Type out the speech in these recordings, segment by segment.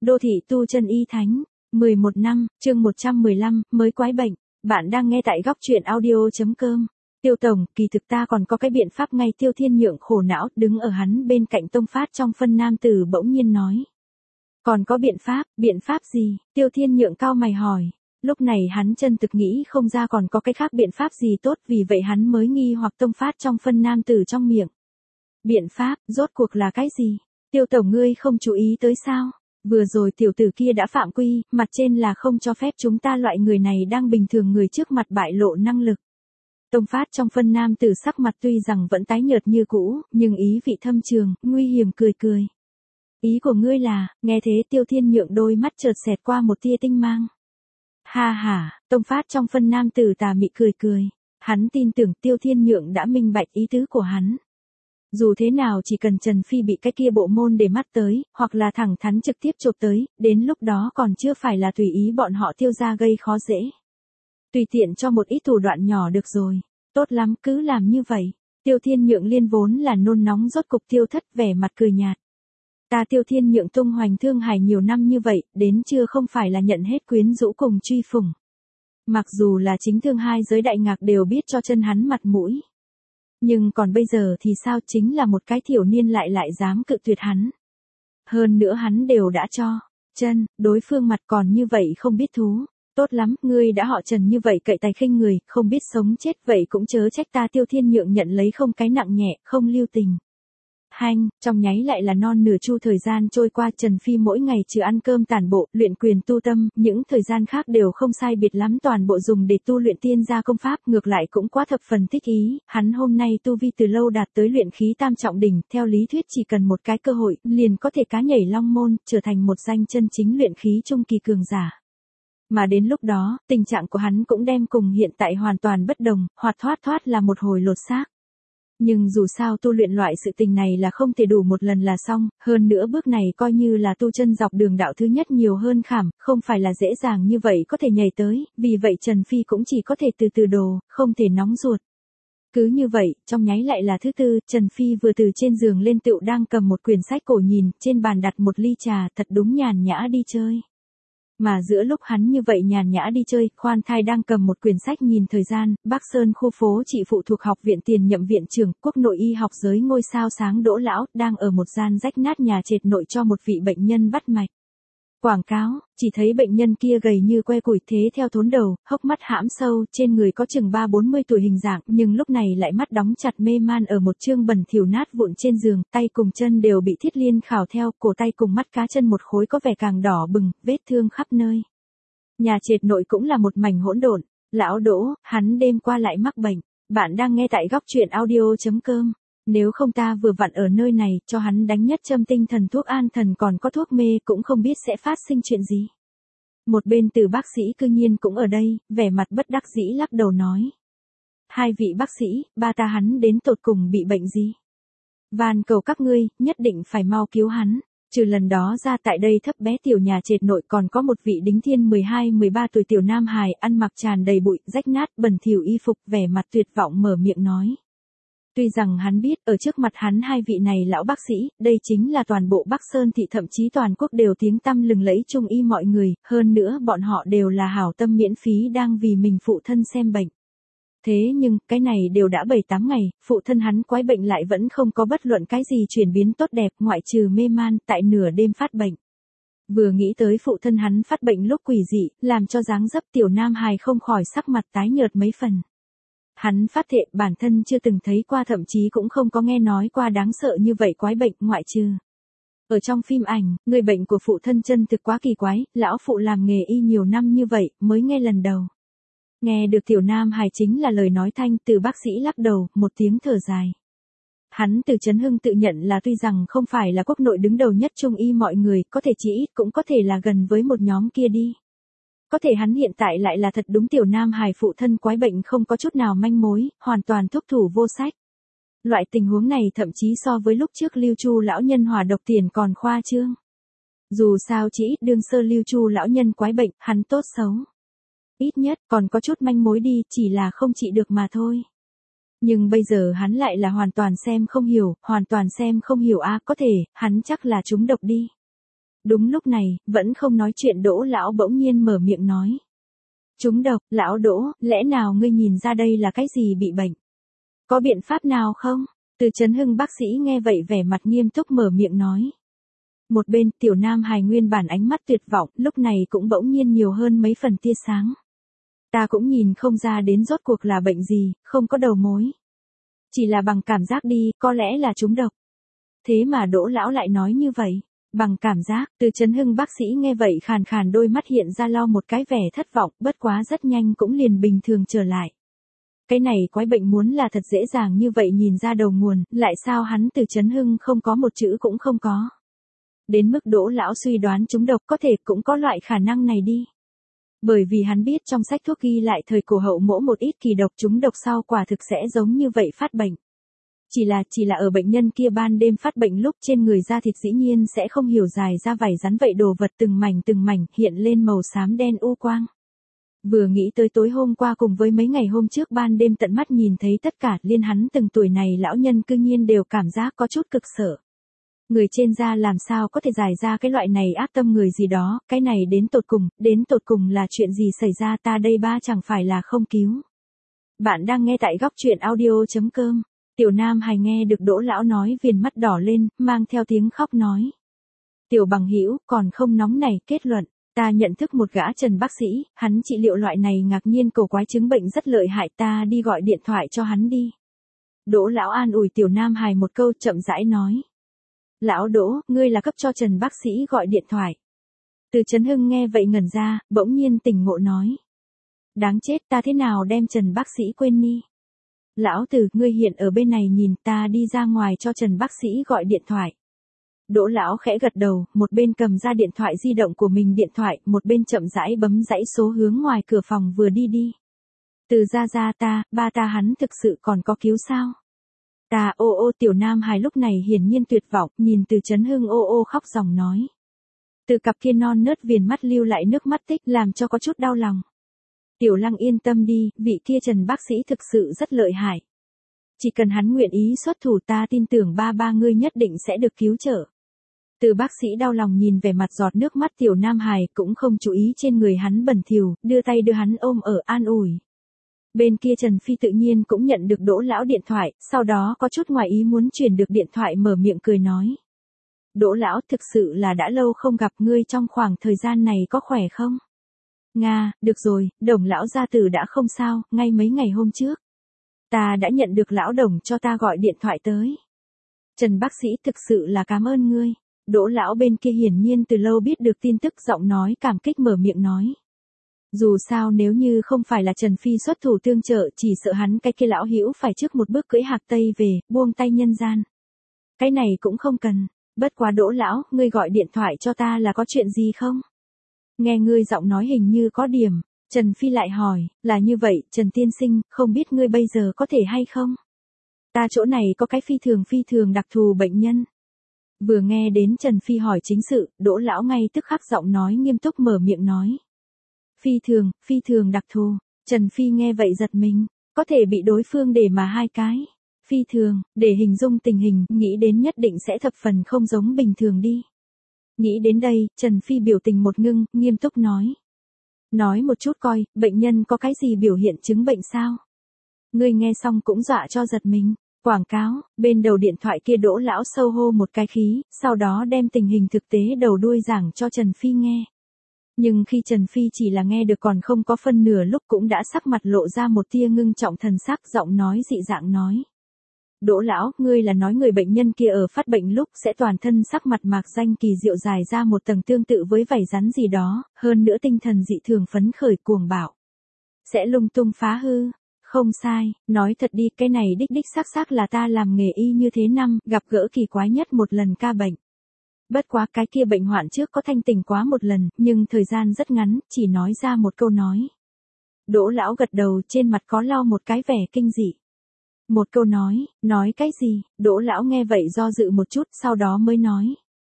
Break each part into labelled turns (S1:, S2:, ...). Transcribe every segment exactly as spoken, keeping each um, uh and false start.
S1: Đô thị tu chân y thánh, mười một năm, chương một trăm mười lăm, mới quái bệnh. Bạn đang nghe tại góc truyện audio.com. Tiêu Tổng, kỳ thực ta còn có cái biện pháp ngay. Tiêu Thiên Nhượng khổ não, đứng ở hắn bên cạnh Tông Phát trong phân nam tử bỗng nhiên nói. Còn có biện pháp, biện pháp gì? Tiêu Thiên Nhượng cau mày hỏi. Lúc này hắn chân thực nghĩ không ra còn có cái khác biện pháp gì tốt, vì vậy hắn mới nghi hoặc Tông Phát trong phân nam tử trong miệng. Biện pháp, rốt cuộc là cái gì? Tiêu Tổng ngươi không chú ý tới sao? Vừa rồi tiểu tử kia đã phạm quy, mặt trên là không cho phép chúng ta loại người này đang bình thường người trước mặt bại lộ năng lực. Tông Phát trong phân nam tử sắc mặt tuy rằng vẫn tái nhợt như cũ, nhưng ý vị thâm trường, nguy hiểm cười cười. Ý của ngươi là, nghe thế Tiêu Thiên Nhượng đôi mắt chợt xẹt qua một tia tinh mang. Ha ha, Tông Phát trong phân nam tử tà mị cười cười. Hắn tin tưởng Tiêu Thiên Nhượng đã minh bạch ý tứ của hắn. Dù thế nào chỉ cần Trần Phi bị cái kia bộ môn để mắt tới, hoặc là thẳng thắn trực tiếp chộp tới, đến lúc đó còn chưa phải là tùy ý bọn họ Tiêu gia gây khó dễ. Tùy tiện cho một ít thủ đoạn nhỏ được rồi. Tốt lắm, cứ làm như vậy. Tiêu Thiên Nhượng liên vốn là nôn nóng rốt cục tiêu thất, vẻ mặt cười nhạt. Ta Tiêu Thiên Nhượng tung hoành thương hải nhiều năm như vậy, đến chưa không phải là nhận hết quyến rũ cùng truy phủng. Mặc dù là chính thương hai giới đại ngạc đều biết cho chân hắn mặt mũi. Nhưng còn bây giờ thì sao, chính là một cái thiểu niên lại lại dám cự tuyệt hắn. Hơn nữa hắn đều đã cho chân, đối phương mặt còn như vậy không biết thú. Tốt lắm, ngươi đã họ Trần như vậy cậy tài khinh người, không biết sống chết, vậy cũng chớ trách ta. Tiêu Thiên Nhượng nhận lấy không cái nặng nhẹ, không lưu tình. Hanh, trong nháy lại là non nửa chu thời gian trôi qua. Trần Phi mỗi ngày trừ ăn cơm tản bộ, luyện quyền tu tâm, những thời gian khác đều không sai biệt lắm toàn bộ dùng để tu luyện tiên gia công pháp, ngược lại cũng quá thập phần thích ý. Hắn hôm nay tu vi từ lâu đạt tới luyện khí tam trọng đỉnh, theo lý thuyết chỉ cần một cái cơ hội, liền có thể cá nhảy long môn, trở thành một danh chân chính luyện khí trung kỳ cường giả. Mà đến lúc đó, tình trạng của hắn cũng đem cùng hiện tại hoàn toàn bất đồng, hoạt thoát thoát là một hồi lột xác. Nhưng dù sao tu luyện loại sự tình này là không thể đủ một lần là xong, hơn nữa bước này coi như là tu chân dọc đường đạo thứ nhất nhiều hơn khảm, không phải là dễ dàng như vậy có thể nhảy tới, vì vậy Trần Phi cũng chỉ có thể từ từ đồ, không thể nóng ruột. Cứ như vậy, trong nháy lại là thứ tư, Trần Phi vừa từ trên giường lên tựu đang cầm một quyển sách cổ nhìn, trên bàn đặt một ly trà, thật đúng nhàn nhã đi chơi. Mà giữa lúc hắn như vậy nhàn nhã đi chơi, khoan thai đang cầm một quyển sách nhìn thời gian, Bắc Sơn khu phố trị phụ thuộc học viện tiền nhậm viện trưởng, quốc nội y học giới ngôi sao sáng Đỗ lão, đang ở một gian rách nát nhà trệt nội cho một vị bệnh nhân bắt mạch. Quảng cáo, chỉ thấy bệnh nhân kia gầy như que củi thế theo thốn đầu, hốc mắt hãm sâu, trên người có chừng ba bốn mươi tuổi hình dạng, nhưng lúc này lại mắt đóng chặt mê man ở một chương bẩn thỉu nát vụn trên giường, tay cùng chân đều bị thiết liên khảo theo, cổ tay cùng mắt cá chân một khối có vẻ càng đỏ bừng, vết thương khắp nơi. Nhà trệt nội cũng là một mảnh hỗn độn. Lão Đỗ, hắn đêm qua lại mắc bệnh. Bạn đang nghe tại góc truyện audio.com. Nếu không ta vừa vặn ở nơi này, cho hắn đánh nhất châm tinh thần thuốc an thần còn có thuốc mê cũng không biết sẽ phát sinh chuyện gì. Một bên từ bác sĩ cư nhiên cũng ở đây, vẻ mặt bất đắc dĩ lắc đầu nói. Hai vị bác sĩ, ba ta hắn đến tột cùng bị bệnh gì? Van cầu các ngươi, nhất định phải mau cứu hắn. Trừ lần đó ra tại đây thấp bé tiểu nhà trệt nội còn có một vị đính thiên mười hai mười ba tuổi tiểu nam hài, ăn mặc tràn đầy bụi, rách nát, bẩn thỉu y phục, vẻ mặt tuyệt vọng mở miệng nói. Tuy rằng hắn biết, ở trước mặt hắn hai vị này lão bác sĩ, đây chính là toàn bộ Bắc Sơn thị thậm chí toàn quốc đều tiếng tăm lừng lẫy trung y mọi người, hơn nữa bọn họ đều là hảo tâm miễn phí đang vì mình phụ thân xem bệnh. Thế nhưng, cái này đều đã bảy tám ngày, phụ thân hắn quái bệnh lại vẫn không có bất luận cái gì chuyển biến tốt đẹp, ngoại trừ mê man, tại nửa đêm phát bệnh. Vừa nghĩ tới phụ thân hắn phát bệnh lúc quỷ dị, làm cho dáng dấp tiểu nam hài không khỏi sắc mặt tái nhợt mấy phần. Hắn phát thệ bản thân chưa từng thấy qua, thậm chí cũng không có nghe nói qua đáng sợ như vậy quái bệnh, ngoại trừ ở trong phim ảnh, người bệnh của phụ thân chân thực quá kỳ quái, lão phụ làm nghề y nhiều năm như vậy, mới nghe lần đầu. Nghe được tiểu nam hài chính là lời nói thanh từ bác sĩ lắc đầu, một tiếng thở dài. Hắn từ Trấn Hưng tự nhận là tuy rằng không phải là quốc nội đứng đầu nhất trung y mọi người, có thể chỉ ít cũng có thể là gần với một nhóm kia đi. Có thể hắn hiện tại lại là thật đúng tiểu nam hài phụ thân quái bệnh không có chút nào manh mối, hoàn toàn thúc thủ vô sách. Loại tình huống này thậm chí so với lúc trước Lưu Chu lão nhân hỏa độc tiền còn khoa trương. Dù sao chỉ ít đương sơ Lưu Chu lão nhân quái bệnh, hắn tốt xấu. Ít nhất còn có chút manh mối đi, chỉ là không trị được mà thôi. Nhưng bây giờ hắn lại là hoàn toàn xem không hiểu, hoàn toàn xem không hiểu a à, có thể, hắn chắc là trúng độc đi. Đúng lúc này, vẫn không nói chuyện Đỗ lão bỗng nhiên mở miệng nói. Trúng độc, lão Đỗ, lẽ nào ngươi nhìn ra đây là cái gì bị bệnh? Có biện pháp nào không? Từ Chấn Hưng bác sĩ nghe vậy vẻ mặt nghiêm túc mở miệng nói. Một bên tiểu nam hài nguyên bản ánh mắt tuyệt vọng, lúc này cũng bỗng nhiên nhiều hơn mấy phần tia sáng. Ta cũng nhìn không ra đến rốt cuộc là bệnh gì, không có đầu mối. Chỉ là bằng cảm giác đi, có lẽ là trúng độc. Thế mà Đỗ lão lại nói như vậy. Bằng cảm giác, Từ Chấn Hưng bác sĩ nghe vậy khàn khàn đôi mắt hiện ra lau một cái vẻ thất vọng, bất quá rất nhanh cũng liền bình thường trở lại. Cái này quái bệnh muốn là thật dễ dàng như vậy nhìn ra đầu nguồn, lại sao hắn Từ Chấn Hưng không có một chữ cũng không có. Đến mức Đỗ lão suy đoán trúng độc có thể cũng có loại khả năng này đi. Bởi vì hắn biết trong sách thuốc ghi lại thời cổ hậu mỗ một ít kỳ độc trúng độc sau quả thực sẽ giống như vậy phát bệnh. Chỉ là, chỉ là ở bệnh nhân kia ban đêm phát bệnh lúc trên người da thịt dĩ nhiên sẽ không hiểu dài ra vảy rắn vậy đồ vật từng mảnh từng mảnh hiện lên màu xám đen u quang. Vừa nghĩ tới tối hôm qua cùng với mấy ngày hôm trước ban đêm tận mắt nhìn thấy tất cả liên hắn từng tuổi này lão nhân cư nhiên đều cảm giác có chút cực sợ. Người trên da làm sao có thể giải ra cái loại này ác tâm người gì đó, cái này đến tột cùng, đến tột cùng là chuyện gì xảy ra ta đây ba chẳng phải là không cứu. Bạn đang nghe tại góc truyện audio.com. Tiểu Nam Hài nghe được Đỗ lão nói viền mắt đỏ lên, mang theo tiếng khóc nói. Tiểu bằng hữu còn không nóng này, kết luận, ta nhận thức một gã Trần bác sĩ, hắn trị liệu loại này ngạc nhiên cổ quái chứng bệnh rất lợi hại ta đi gọi điện thoại cho hắn đi. Đỗ lão an ủi Tiểu Nam Hài một câu chậm rãi nói. Lão Đỗ, ngươi là cấp cho Trần bác sĩ gọi điện thoại. Từ Chấn Hưng nghe vậy ngẩn ra, bỗng nhiên tỉnh ngộ nói. Đáng chết ta thế nào đem Trần bác sĩ quên đi. Lão Từ, ngươi hiện ở bên này nhìn ta đi ra ngoài cho Trần bác sĩ gọi điện thoại. Đỗ lão khẽ gật đầu, một bên cầm ra điện thoại di động của mình điện thoại, một bên chậm rãi bấm dãy số hướng ngoài cửa phòng vừa đi đi. Từ ra ra ta, ba ta hắn thực sự còn có cứu sao? Ta ô ô Tiểu Nam Hài lúc này hiển nhiên tuyệt vọng, nhìn Từ Chấn Hưng ô ô khóc ròng nói. Từ cặp kia non nớt viền mắt lưu lại nước mắt tích làm cho có chút đau lòng. Tiểu Lăng yên tâm đi, vị kia Trần bác sĩ thực sự rất lợi hại. Chỉ cần hắn nguyện ý xuất thủ ta tin tưởng ba ba ngươi nhất định sẽ được cứu trợ. Từ bác sĩ đau lòng nhìn về mặt giọt nước mắt Tiểu Nam Hài cũng không chú ý trên người hắn bẩn thỉu, đưa tay đưa hắn ôm ở an ủi. Bên kia Trần Phi tự nhiên cũng nhận được Đỗ lão điện thoại, sau đó có chút ngoài ý muốn chuyển được điện thoại mở miệng cười nói. Đỗ lão thực sự là đã lâu không gặp ngươi trong khoảng thời gian này có khỏe không? Nga, được rồi, Đồng lão gia tử đã không sao, ngay mấy ngày hôm trước. Ta đã nhận được lão Đồng cho ta gọi điện thoại tới. Trần bác sĩ thực sự là cảm ơn ngươi. Đỗ lão bên kia hiển nhiên từ lâu biết được tin tức giọng nói cảm kích mở miệng nói. Dù sao nếu như không phải là Trần Phi xuất thủ tương trợ chỉ sợ hắn cái kia lão hữu phải trước một bước cưỡi hạc tây về, buông tay nhân gian. Cái này cũng không cần, bất quá Đỗ lão, ngươi gọi điện thoại cho ta là có chuyện gì không? Nghe ngươi giọng nói hình như có điểm, Trần Phi lại hỏi, là như vậy, Trần tiên sinh, không biết ngươi bây giờ có thể hay không? Ta chỗ này có cái phi thường phi thường đặc thù bệnh nhân. Vừa nghe đến Trần Phi hỏi chính sự, Đỗ lão ngay tức khắc giọng nói nghiêm túc mở miệng nói. Phi thường, phi thường đặc thù, Trần Phi nghe vậy giật mình, có thể bị đối phương để mà hai cái. Phi thường, để hình dung tình hình, nghĩ đến nhất định sẽ thập phần không giống bình thường đi. Nghĩ đến đây, Trần Phi biểu tình một ngưng, nghiêm túc nói. Nói một chút coi, bệnh nhân có cái gì biểu hiện chứng bệnh sao? Ngươi nghe xong cũng dọa cho giật mình. Quảng cáo, bên đầu điện thoại kia Đỗ lão sâu hô một cái khí, sau đó đem tình hình thực tế đầu đuôi giảng cho Trần Phi nghe. Nhưng khi Trần Phi chỉ là nghe được còn không có phân nửa lúc cũng đã sắc mặt lộ ra một tia ngưng trọng thần sắc giọng nói dị dạng nói. Đỗ lão, ngươi là nói người bệnh nhân kia ở phát bệnh lúc sẽ toàn thân sắc mặt mạc danh kỳ diệu dài ra một tầng tương tự với vảy rắn gì đó, hơn nữa tinh thần dị thường phấn khởi cuồng bạo. Sẽ lung tung phá hư. Không sai, nói thật đi, cái này đích đích xác xác là ta làm nghề y như thế năm, gặp gỡ kỳ quái nhất một lần ca bệnh. Bất quá cái kia bệnh hoạn trước có thanh tỉnh quá một lần, nhưng thời gian rất ngắn, chỉ nói ra một câu nói. Đỗ lão gật đầu trên mặt có lau một cái vẻ kinh dị. Một câu nói, nói cái gì, Đỗ lão nghe vậy do dự một chút sau đó mới nói.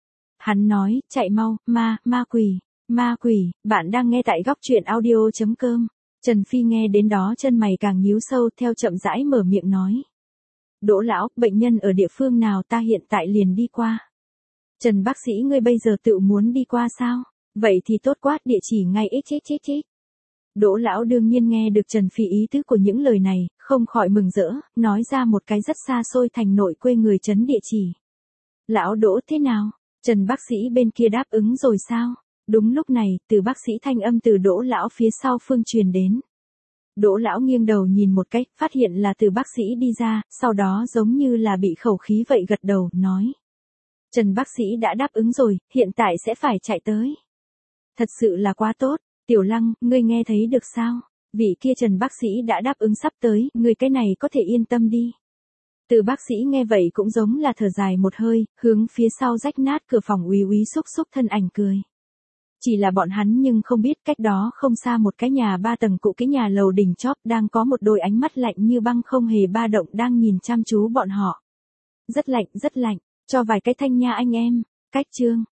S1: Hắn nói, chạy mau, ma, ma quỷ, ma quỷ, bạn đang nghe tại góc truyện audio.com. Trần Phi nghe đến đó chân mày càng nhíu sâu theo chậm rãi mở miệng nói. Đỗ lão, bệnh nhân ở địa phương nào ta hiện tại liền đi qua. Trần bác sĩ ngươi bây giờ tự muốn đi qua sao? Vậy thì tốt quá, địa chỉ ngay xxxx. Đỗ lão đương nhiên nghe được Trần Phi ý tứ của những lời này, không khỏi mừng rỡ, nói ra một cái rất xa xôi thành nội quê người trấn địa chỉ. Lão Đỗ thế nào? Trần bác sĩ bên kia đáp ứng rồi sao? Đúng lúc này, từ bác sĩ thanh âm từ Đỗ lão phía sau phương truyền đến. Đỗ lão nghiêng đầu nhìn một cái, phát hiện là từ bác sĩ đi ra, sau đó giống như là bị khẩu khí vậy gật đầu, nói. Trần bác sĩ đã đáp ứng rồi, hiện tại sẽ phải chạy tới. Thật sự là quá tốt, Tiểu Lăng, ngươi nghe thấy được sao? Vị kia Trần bác sĩ đã đáp ứng sắp tới, ngươi cái này có thể yên tâm đi. Từ bác sĩ nghe vậy cũng giống là thở dài một hơi, hướng phía sau rách nát cửa phòng úy úy xúc xúc thân ảnh cười. Chỉ là bọn hắn nhưng không biết cách đó không xa một cái nhà ba tầng cũ kỹ nhà lầu đỉnh chóp đang có một đôi ánh mắt lạnh như băng không hề ba động đang nhìn chăm chú bọn họ. Rất lạnh, rất lạnh, cho vài cái thanh nha anh em, cách chương.